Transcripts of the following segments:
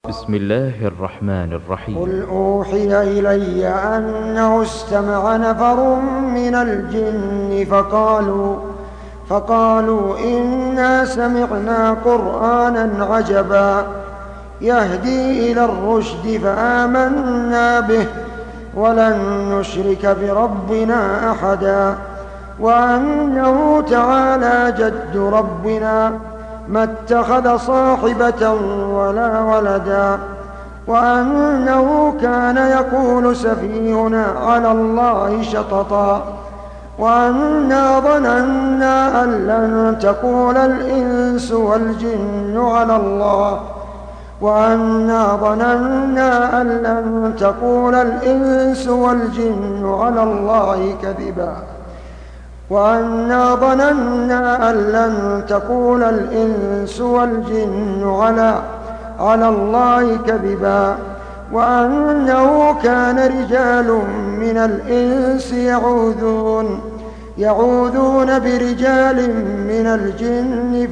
بسم الله الرحمن الرحيم. قل أوحي إلي أنه استمع نفر من الجن فقالوا إنا سمعنا قرآنا عجبا يهدي إلى الرشد فآمنا به ولن نشرك بربنا أحدا وأنه تعالى جد ربنا ما اتخذ صاحبة ولا ولدا وأنه كان يقول سفيهنا على الله شططا وأنا ظننا أن لن تقول الإنس والجن على الله كذبا وأنه كان رجال من الإنس يعوذون برجال من الجن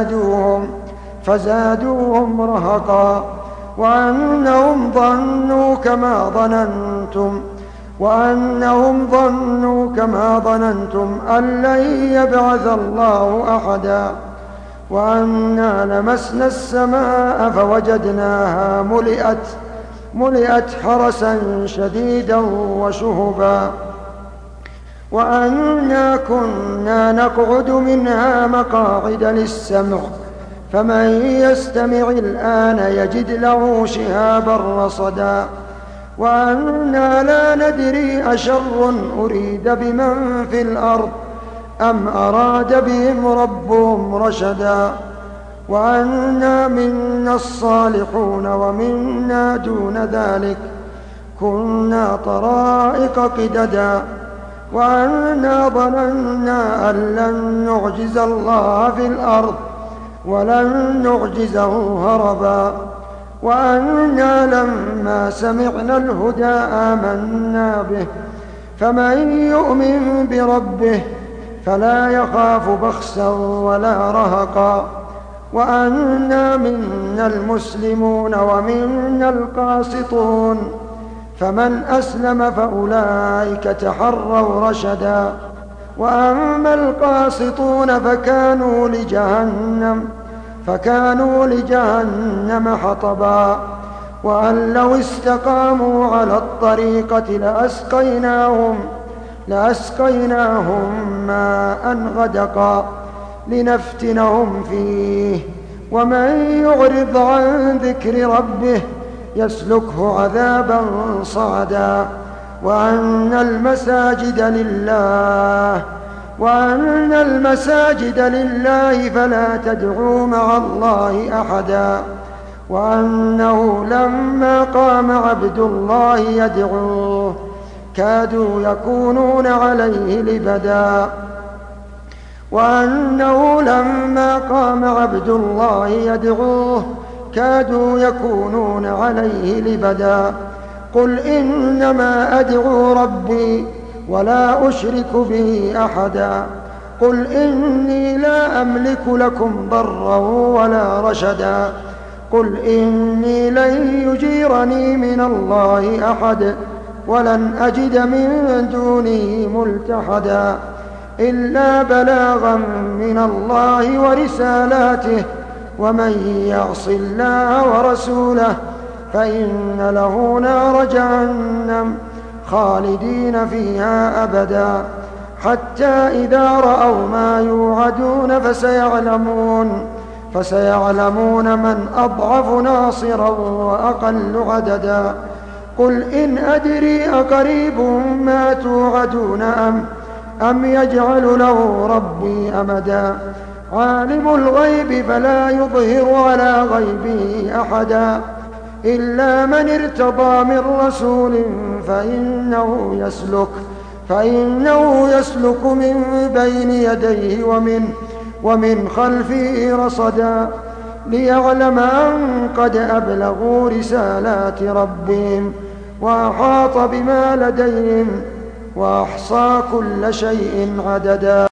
فزادوهم رهقا وأنهم ظنوا كما ظننتم أن لن يبعث الله أحدا وأنا لمسنا السماء فوجدناها ملئت حرسا شديدا وشهبا وأنا كنا نقعد منها مقاعد للسمع فمن يستمع الآن يجد له شهابا رصدا وأنا لا ندري أشر أريد بمن في الأرض أم أراد بهم ربهم رشدا وأنا منا الصالحون ومنا دون ذلك كنا طرائق قددا وأنا ظننا أن لن نعجز الله في الأرض ولن نعجزه هربا وأنا لما سمعنا الهدى آمنا به فمن يؤمن بربه فلا يخاف بخسا ولا رهقا وأنا منا المسلمون ومنا القاسطون فمن أسلم فأولئك تحروا رشدا وأما القاسطون فكانوا لجهنم حطبا وأن لو استقاموا على الطريقة لأسقيناهم ماء غدقا لنفتنهم فيه ومن يعرض عن ذكر ربه يسلكه عذابا صعدا وأن المساجد لله فلا تدعوا مع الله أحدا وأنه لما قام عبد الله يدعوه كادوا يكونون عليه لبدا قل إنما أدعو ربي ولا أشرك به أحدا قل إني لا أملك لكم ضرا ولا رشدا قل إني لن يجيرني من الله أحد ولن أجد من دونه ملتحدا إلا بلاغا من الله ورسالاته ومن يعص الله ورسوله فإن له نار جهنم خالدين فيها أبدا حتى إذا رأوا ما يوعدون فسيعلمون من أضعف ناصرا وأقل عددا قل إن أدري أقريب ما توعدون أم يجعل له ربي أمدا عالم الغيب فلا يظهر على غيبه أحدا إلا من ارتضى من رسول فإنه يسلك من بين يديه ومن خلفه رصدا ليعلم أن قد أبلغوا رسالات ربهم وأحاط بما لديهم وأحصى كل شيء عددا.